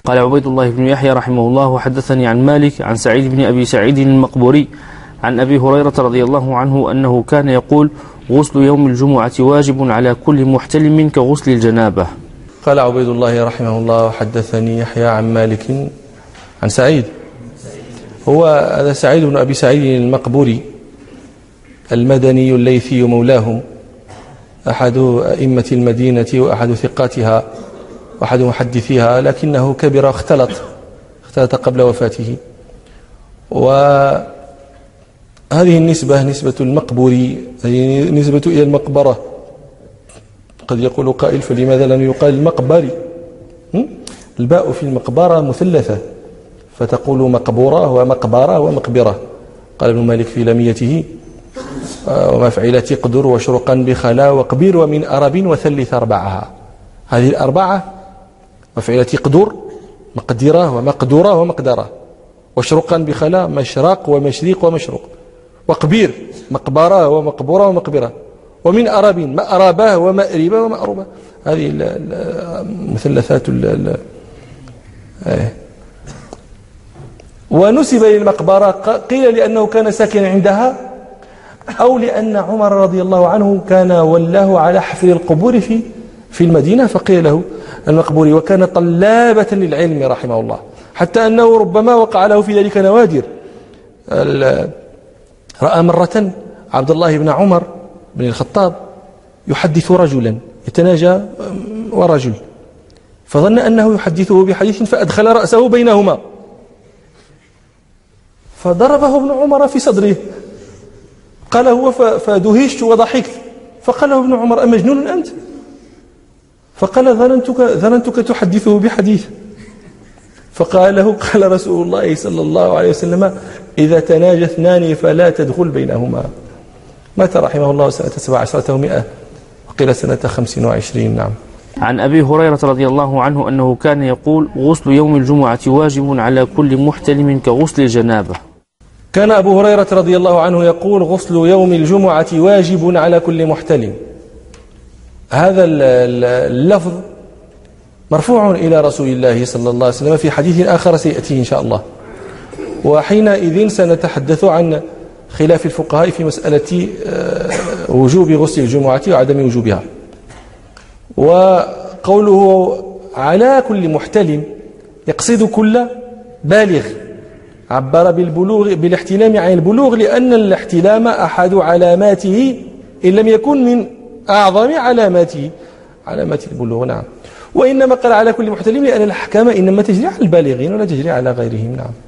قال عبيد الله بن يحيى رحمه الله وحدثني عن مالك عن سعيد بن أبي سعيد المقبوري عن أبي هريرة رضي الله عنه أنه كان يقول غسل يوم الجمعة واجب على كل محتلم كغسل الجنابة. قال عبيد الله رحمه الله وحدثني يحيى عن مالك عن سعيد، هو هذا سعيد بن أبي سعيد المقبوري المدني الليثي مولاهم، أحد أئمة المدينة وأحد ثقاتها وأحد محدثيها، لكنه كبر واختلط قبل وفاته. وهذه النسبة نسبة المقبوري، هي نسبة إلى المقبرة. قد يقول قائل فلماذا لم يقال المقبري؟ الباء في المقبرة مثلثة، فتقول مقبورة ومقبرة ومقبرة. قال ابن مالك في لميته ومفعلة قدر وشرقا بخلا وقبير ومن أرب وثلث أربعها. هذه الأربعة مفعلة قدر مقدرة ومقدورة ومقدرة، وشرقا بخلا مشرق ومشريق ومشرق، وقبير مقبرة ومقبورة ومقبرة، ومن أرب مأربة ومأربة ومأربة. هذه المثلثات ونسب للمقبرة قيل لأنه كان ساكنا عندها، أو لأن عمر رضي الله عنه كان ولاه على حفر القبور في المدينة، فقيل له المقبوري. وكان طلابة للعلم رحمه الله، حتى أنه ربما وقع له في ذلك نوادر. رأى مرة عبد الله بن عمر بن الخطاب يحدث رجلا، يتناجى ورجل، فظن أنه يحدثه بحديث فأدخل رأسه بينهما، فضربه ابن عمر في صدره. قال هو فدهشت وضحكت، فقال ابن عمر أمجنون أنت؟ فقال ظننتك تحدثه بحديث. فقال له قال رسول الله صلى الله عليه وسلم إذا تناجى اثنان فلا تدخل بينهما. مات رحمه الله سنة 17 و100، وقيل سنة 25. نعم. عن أبي هريرة رضي الله عنه أنه كان يقول غسل يوم الجمعة واجب على كل محتلم كغسل الجنابة. كان أبو هريرة رضي الله عنه يقول غسل يوم الجمعة واجب على كل محتلم. هذا اللفظ مرفوع إلى رسول الله صلى الله عليه وسلم في حديث آخر سيأتي إن شاء الله، وحينئذ سنتحدث عن خلاف الفقهاء في مسألة وجوب غسل الجمعة وعدم وجوبها. وقوله على كل محتلم يقصد كل بالغ، عبر بالاحتلام عن البلوغ، لأن الاحتلام أحد علاماته إن لم يكن من أعظم علامات البلوغ. نعم. وإنما قال على كل محتلم لأن الأحكام إنما تجري على البالغين ولا تجري على غيرهم. نعم.